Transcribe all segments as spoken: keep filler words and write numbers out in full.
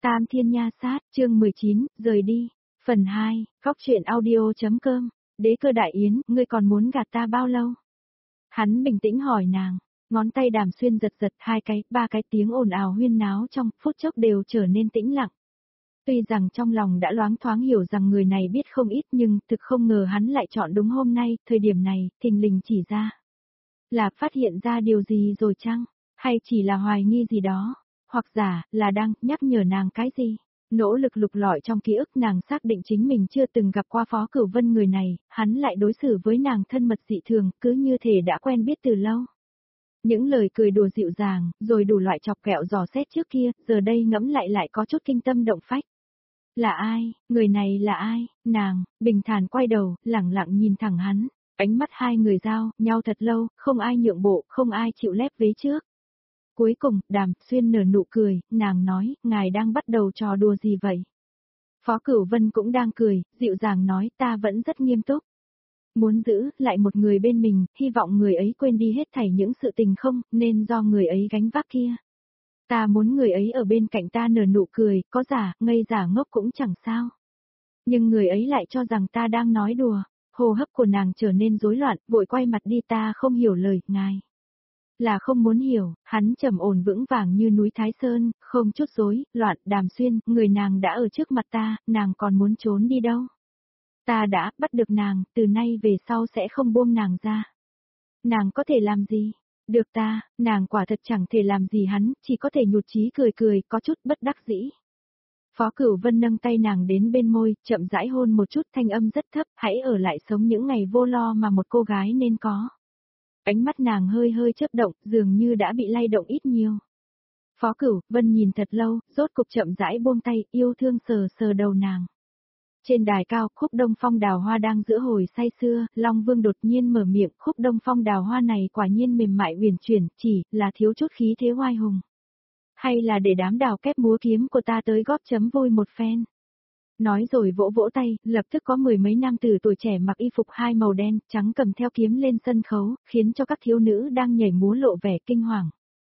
Tam Thiên Nha Sát, chương mười chín, rời đi. Phần hai, góc truyện audio.com. Đế Cơ Đại Yến, ngươi còn muốn gạt ta bao lâu? Hắn bình tĩnh hỏi nàng, ngón tay Đàm Xuyên giật giật hai cái, ba cái tiếng ồn ào huyên náo trong phút chốc đều trở nên tĩnh lặng. Tuy rằng trong lòng đã loáng thoáng hiểu rằng người này biết không ít nhưng thực không ngờ hắn lại chọn đúng hôm nay, thời điểm này, thình lình chỉ ra. Là phát hiện ra điều gì rồi chăng? Hay chỉ là hoài nghi gì đó? Hoặc giả, là đang nhắc nhở nàng cái gì? Nỗ lực lục lọi trong ký ức nàng xác định chính mình chưa từng gặp qua Phó Cửu Vân người này, hắn lại đối xử với nàng thân mật dị thường, cứ như thể đã quen biết từ lâu. Những lời cười đùa dịu dàng, rồi đủ loại chọc kẹo dò xét trước kia, giờ đây ngẫm lại lại có chút kinh tâm động phách. Là ai, người này là ai? Nàng, bình thản quay đầu, lẳng lặng nhìn thẳng hắn, ánh mắt hai người giao nhau thật lâu, không ai nhượng bộ, không ai chịu lép vế trước. Cuối cùng, Đàm Xuyên nở nụ cười, nàng nói, ngài đang bắt đầu trò đùa gì vậy? Phó Cửu Vân cũng đang cười, dịu dàng nói, ta vẫn rất nghiêm túc. Muốn giữ lại một người bên mình, hy vọng người ấy quên đi hết thảy những sự tình không, nên do người ấy gánh vác kia. Ta muốn người ấy ở bên cạnh ta nở nụ cười, có giả, ngây giả ngốc cũng chẳng sao. Nhưng người ấy lại cho rằng ta đang nói đùa, hô hấp của nàng trở nên rối loạn, vội quay mặt đi, ta không hiểu lời, ngài. Là không muốn hiểu, hắn trầm ổn vững vàng như núi Thái Sơn, không chút rối, loạn. Đàm Xuyên, người nàng đã ở trước mặt ta, nàng còn muốn trốn đi đâu? Ta đã bắt được nàng, từ nay về sau sẽ không buông nàng ra. Nàng có thể làm gì? Được ta, nàng quả thật chẳng thể làm gì hắn, chỉ có thể nhụt chí cười cười, có chút bất đắc dĩ. Phó Cửu Vân nâng tay nàng đến bên môi, chậm rãi hôn một chút, thanh âm rất thấp, hãy ở lại sống những ngày vô lo mà một cô gái nên có. Ánh mắt nàng hơi hơi chớp động, dường như đã bị lay động ít nhiều. Phó Cửu Vân nhìn thật lâu, rốt cục chậm rãi buông tay, yêu thương sờ sờ đầu nàng. Trên đài cao, khúc Đông Phong đào hoa đang giữa hồi say sưa, Long Vương đột nhiên mở miệng, khúc Đông Phong đào hoa này quả nhiên mềm mại uyển chuyển, chỉ là thiếu chút khí thế oai hùng. Hay là để đám đào kép múa kiếm của ta tới góp chấm vui một phen. Nói rồi vỗ vỗ tay, lập tức có mười mấy nam tử tuổi trẻ mặc y phục hai màu đen, trắng cầm theo kiếm lên sân khấu, khiến cho các thiếu nữ đang nhảy múa lộ vẻ kinh hoàng.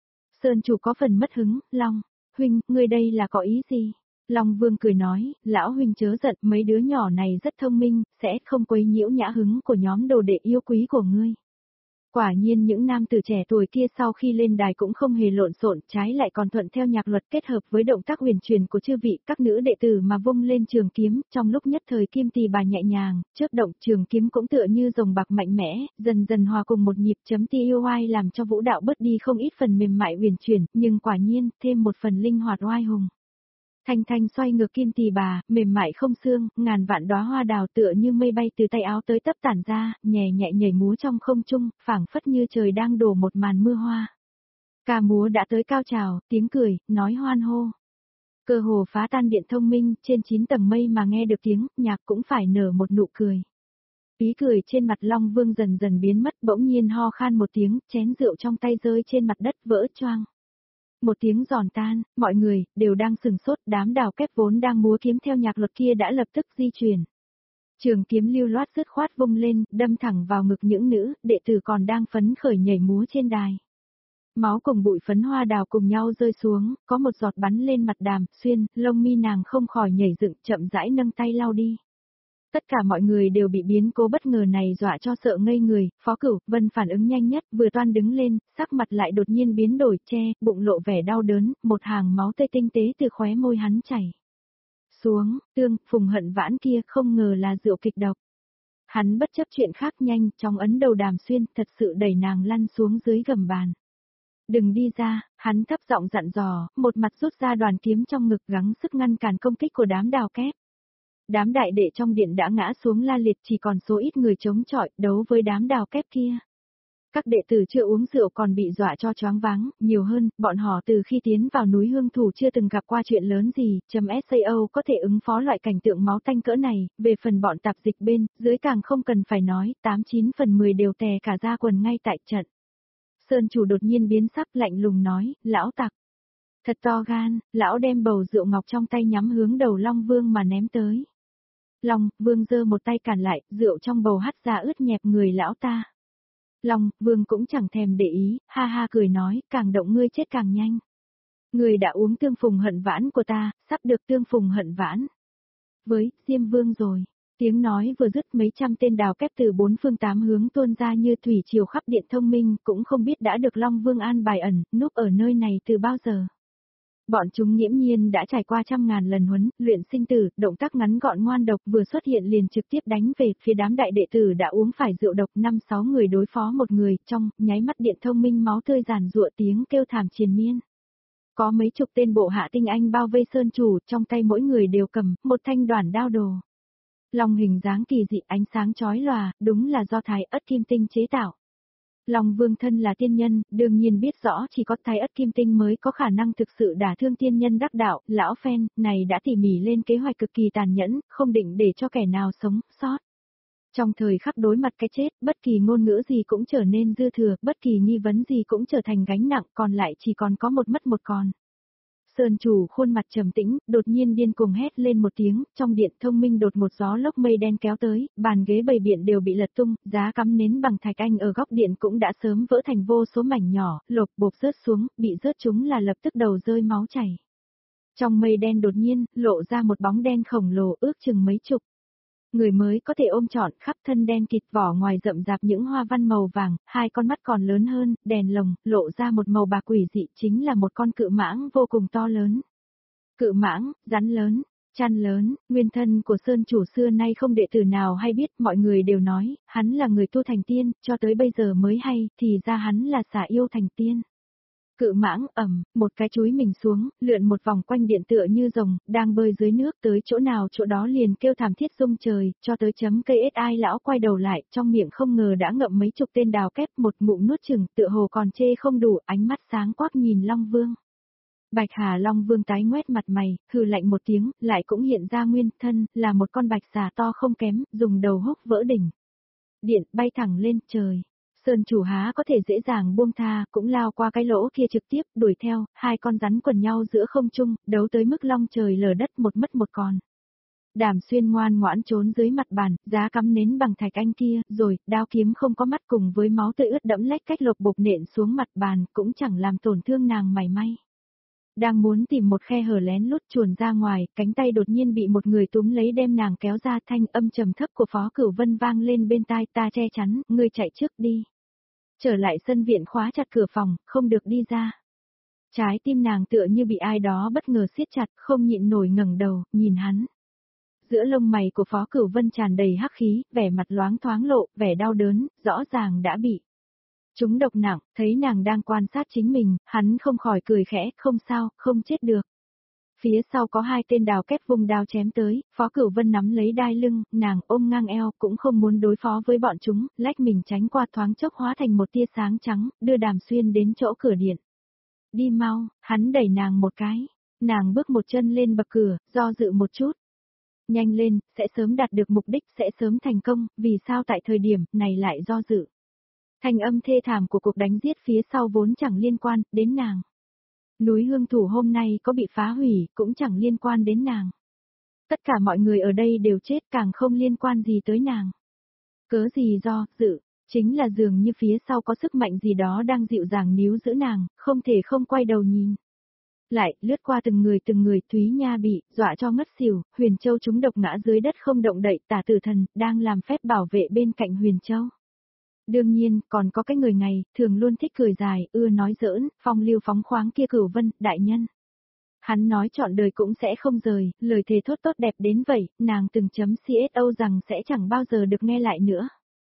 Sơn chủ có phần mất hứng, Long, huynh, ngươi đây là có ý gì? Long Vương cười nói, lão huynh chớ giận, mấy đứa nhỏ này rất thông minh, sẽ không quấy nhiễu nhã hứng của nhóm đồ đệ yêu quý của ngươi. Quả nhiên những nam tử trẻ tuổi kia sau khi lên đài cũng không hề lộn xộn, trái lại còn thuận theo nhạc luật kết hợp với động tác huyền truyền của chư vị các nữ đệ tử mà vung lên trường kiếm, trong lúc nhất thời kim tỳ bà nhẹ nhàng, chớp động trường kiếm cũng tựa như rồng bạc mạnh mẽ, dần dần hòa cùng một nhịp chấm ti yêu oai làm cho vũ đạo bớt đi không ít phần mềm mại huyền truyền, nhưng quả nhiên thêm một phần linh hoạt oai hùng. Thanh thanh xoay ngược kim tỳ bà, mềm mại không xương, ngàn vạn đóa hoa đào tựa như mây bay từ tay áo tới tấp tản ra, nhẹ nhẹ nhảy múa trong không trung, phảng phất như trời đang đổ một màn mưa hoa. Ca múa đã tới cao trào, tiếng cười, nói hoan hô. Cơ hồ phá tan điện thông minh, trên chín tầng mây mà nghe được tiếng, nhạc cũng phải nở một nụ cười. Ý cười trên mặt Long Vương dần dần biến mất, bỗng nhiên ho khan một tiếng, chén rượu trong tay rơi trên mặt đất vỡ choang. Một tiếng giòn tan, mọi người, đều đang sừng sốt, đám đào kép vốn đang múa kiếm theo nhạc luật kia đã lập tức di chuyển. Trường kiếm lưu loát dứt khoát vung lên, đâm thẳng vào ngực những nữ, đệ tử còn đang phấn khởi nhảy múa trên đài. Máu cùng bụi phấn hoa đào cùng nhau rơi xuống, có một giọt bắn lên mặt Đàm Xuyên, lông mi nàng không khỏi nhảy dựng, chậm rãi nâng tay lau đi. Tất cả mọi người đều bị biến cố bất ngờ này dọa cho sợ ngây người, Phó Cửu Vân phản ứng nhanh nhất, vừa toan đứng lên, sắc mặt lại đột nhiên biến đổi, che, bụng lộ vẻ đau đớn, một hàng máu tươi tinh tế từ khóe môi hắn chảy xuống, tương, Phùng Hận Vãn kia không ngờ là rượu kịch độc. Hắn bất chấp chuyện khác nhanh, trong ấn đầu Đàm Xuyên, thật sự đẩy nàng lăn xuống dưới gầm bàn. Đừng đi ra, hắn thấp giọng dặn dò, một mặt rút ra đoàn kiếm trong ngực gắng sức ngăn cản công kích của đám đào kép. Đám đại đệ trong điện đã ngã xuống la liệt, chỉ còn số ít người chống chọi, đấu với đám đào kép kia. Các đệ tử chưa uống rượu còn bị dọa cho choáng váng, nhiều hơn, bọn họ từ khi tiến vào núi Hương Thủ chưa từng gặp qua chuyện lớn gì, chấm sao có thể ứng phó loại cảnh tượng máu tanh cỡ này, về phần bọn tạp dịch bên, dưới càng không cần phải nói, tám chín phần mười đều tè cả ra quần ngay tại trận. Sơn chủ đột nhiên biến sắc lạnh lùng nói, lão tặc. Thật to gan, lão đem bầu rượu ngọc trong tay nhắm hướng đầu Long Vương mà ném tới. Long Vương giơ một tay cản lại, rượu trong bầu hắt ra ướt nhẹp người lão ta. Long Vương cũng chẳng thèm để ý, ha ha cười nói, càng động ngươi chết càng nhanh. Người đã uống tương phùng hận vãn của ta, sắp được tương phùng hận vãn. Với, Diêm Vương rồi. Tiếng nói vừa dứt mấy trăm tên đào kép từ bốn phương tám hướng tuôn ra như thủy triều khắp điện thông minh, cũng không biết đã được Long Vương an bài ẩn, núp ở nơi này từ bao giờ. Bọn chúng nghiễm nhiên đã trải qua trăm ngàn lần huấn, luyện sinh tử, động tác ngắn gọn ngoan độc vừa xuất hiện liền trực tiếp đánh về phía đám đại đệ tử đã uống phải rượu độc năm sáu người đối phó một người, trong, nháy mắt điện thông minh máu tươi giàn giụa tiếng kêu thảm triền miên. Có mấy chục tên bộ hạ tinh anh bao vây sơn chủ, trong tay mỗi người đều cầm một thanh đoản đao đồ. Long hình dáng kỳ dị ánh sáng chói lòa, đúng là do Thái Ất Kim Tinh chế tạo. Long Vương thân là tiên nhân, đương nhiên biết rõ chỉ có Thái Ất Kim Tinh mới có khả năng thực sự đả thương tiên nhân đắc đạo, lão phen, này đã tỉ mỉ lên kế hoạch cực kỳ tàn nhẫn, không định để cho kẻ nào sống, sót. Trong thời khắc đối mặt cái chết, bất kỳ ngôn ngữ gì cũng trở nên dư thừa, bất kỳ nghi vấn gì cũng trở thành gánh nặng, còn lại chỉ còn có một mất một còn. Sơn chủ khuôn mặt trầm tĩnh, đột nhiên điên cuồng hét lên một tiếng, trong điện thông minh đột một gió lốc mây đen kéo tới, bàn ghế bày biện đều bị lật tung, giá cắm nến bằng thạch anh ở góc điện cũng đã sớm vỡ thành vô số mảnh nhỏ, lột bột rớt xuống, bị rớt chúng là lập tức đầu rơi máu chảy. Trong mây đen đột nhiên, lộ ra một bóng đen khổng lồ ước chừng mấy chục. Người mới có thể ôm trọn khắp thân đen kịt vỏ ngoài rậm rạp những hoa văn màu vàng, hai con mắt còn lớn hơn, đèn lồng, lộ ra một màu bạc quỷ dị chính là một con cự mãng vô cùng to lớn. Cự mãng, rắn lớn, chăn lớn, nguyên thân của Sơn chủ xưa nay không đệ tử nào hay biết, mọi người đều nói, hắn là người tu thành tiên, cho tới bây giờ mới hay, thì ra hắn là xả yêu thành tiên. Cự mãng ầm, một cái chúi mình xuống, lượn một vòng quanh điện tựa như rồng, đang bơi dưới nước tới chỗ nào chỗ đó liền kêu thảm thiết rung trời, cho tới chấm cây ết ai lão quay đầu lại, trong miệng không ngờ đã ngậm mấy chục tên đào kép một ngụm nuốt chừng, tựa hồ còn chê không đủ, ánh mắt sáng quắc nhìn Long Vương. Bạch Hà Long Vương tái ngoét mặt mày, hừ lạnh một tiếng, lại cũng hiện ra nguyên thân, là một con bạch xà to không kém, dùng đầu húc vỡ đỉnh. Điện bay thẳng lên trời. Sơn chủ há có thể dễ dàng buông tha, cũng lao qua cái lỗ kia trực tiếp, đuổi theo, hai con rắn quần nhau giữa không trung, đấu tới mức long trời lở đất một mất một còn. Đàm Xuyên ngoan ngoãn trốn dưới mặt bàn, giá cắm nến bằng thạch anh kia, rồi, đao kiếm không có mắt cùng với máu tươi ướt đẫm lách cách lột bột nện xuống mặt bàn, cũng chẳng làm tổn thương nàng mảy may. Đang muốn tìm một khe hở lén lút chuồn ra ngoài, cánh tay đột nhiên bị một người túm lấy đem nàng kéo ra, thanh âm trầm thấp của Phó Cửu Vân vang lên bên tai, ta che chắn, ngươi chạy trước đi. Trở lại sân viện khóa chặt cửa phòng, không được đi ra. Trái tim nàng tựa như bị ai đó bất ngờ siết chặt, không nhịn nổi ngẩng đầu, nhìn hắn. Giữa lông mày của Phó Cửu Vân tràn đầy hắc khí, vẻ mặt loáng thoáng lộ, vẻ đau đớn, rõ ràng đã bị trúng độc nặng, thấy nàng đang quan sát chính mình, hắn không khỏi cười khẽ, không sao, không chết được. Phía sau có hai tên đào kép vùng đao chém tới, Phó Cửu Vân nắm lấy đai lưng, nàng ôm ngang eo, cũng không muốn đối phó với bọn chúng, lách mình tránh qua thoáng chốc hóa thành một tia sáng trắng, đưa Đàm Xuyên đến chỗ cửa điện. Đi mau, hắn đẩy nàng một cái, nàng bước một chân lên bậc cửa, do dự một chút. Nhanh lên, sẽ sớm đạt được mục đích, sẽ sớm thành công, vì sao tại thời điểm này lại do dự. Thanh âm thê thảm của cuộc đánh giết phía sau vốn chẳng liên quan đến nàng. Núi Hương Thủ hôm nay có bị phá hủy, cũng chẳng liên quan đến nàng. Tất cả mọi người ở đây đều chết, càng không liên quan gì tới nàng. Cớ gì do, dự, chính là dường như phía sau có sức mạnh gì đó đang dịu dàng níu giữ nàng, không thể không quay đầu nhìn. Lại, lướt qua từng người từng người, Thúy Nha bị, dọa cho ngất xỉu, Huyền Châu chúng độc ngã dưới đất không động đậy, Tả Tử Thần, đang làm phép bảo vệ bên cạnh Huyền Châu. Đương nhiên, còn có cái người này, thường luôn thích cười dài, ưa nói giỡn, phong lưu phóng khoáng kia Cửu Vân, đại nhân. Hắn nói trọn đời cũng sẽ không rời, lời thề thốt tốt đẹp đến vậy, nàng từng chấm xô rằng sẽ chẳng bao giờ được nghe lại nữa.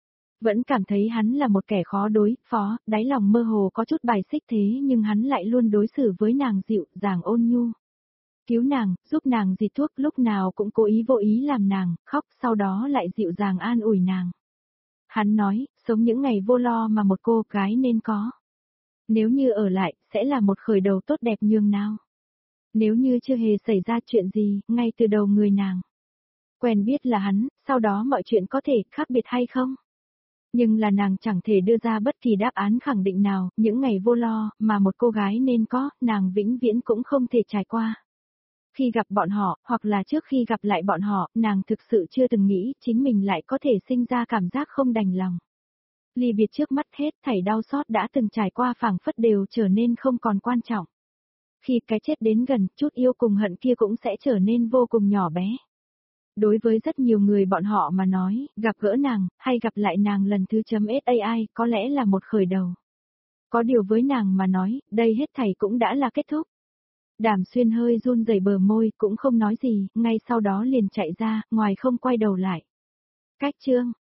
Vẫn cảm thấy hắn là một kẻ khó đối phó, đáy lòng mơ hồ có chút bài xích thế nhưng hắn lại luôn đối xử với nàng dịu dàng ôn nhu. Cứu nàng, giúp nàng diệt thuốc, lúc nào cũng cố ý vô ý làm nàng khóc, sau đó lại dịu dàng an ủi nàng. Hắn nói, sống những ngày vô lo mà một cô gái nên có. Nếu như ở lại, sẽ là một khởi đầu tốt đẹp nhường nào. Nếu như chưa hề xảy ra chuyện gì, ngay từ đầu người nàng quen biết là hắn, sau đó mọi chuyện có thể khác biệt hay không? Nhưng là nàng chẳng thể đưa ra bất kỳ đáp án khẳng định nào, những ngày vô lo, mà một cô gái nên có, nàng vĩnh viễn cũng không thể trải qua. Khi gặp bọn họ, hoặc là trước khi gặp lại bọn họ, nàng thực sự chưa từng nghĩ chính mình lại có thể sinh ra cảm giác không đành lòng. Ly biệt trước mắt hết thảy đau xót đã từng trải qua phảng phất đều trở nên không còn quan trọng. Khi cái chết đến gần, chút yêu cùng hận kia cũng sẽ trở nên vô cùng nhỏ bé. Đối với rất nhiều người bọn họ mà nói, gặp gỡ nàng, hay gặp lại nàng lần thứ chấm SAI có lẽ là một khởi đầu. Có điều với nàng mà nói, đây hết thảy cũng đã là kết thúc. Đàm Xuyên hơi run rẩy bờ môi, cũng không nói gì, ngay sau đó liền chạy ra, ngoài không quay đầu lại. Cách chương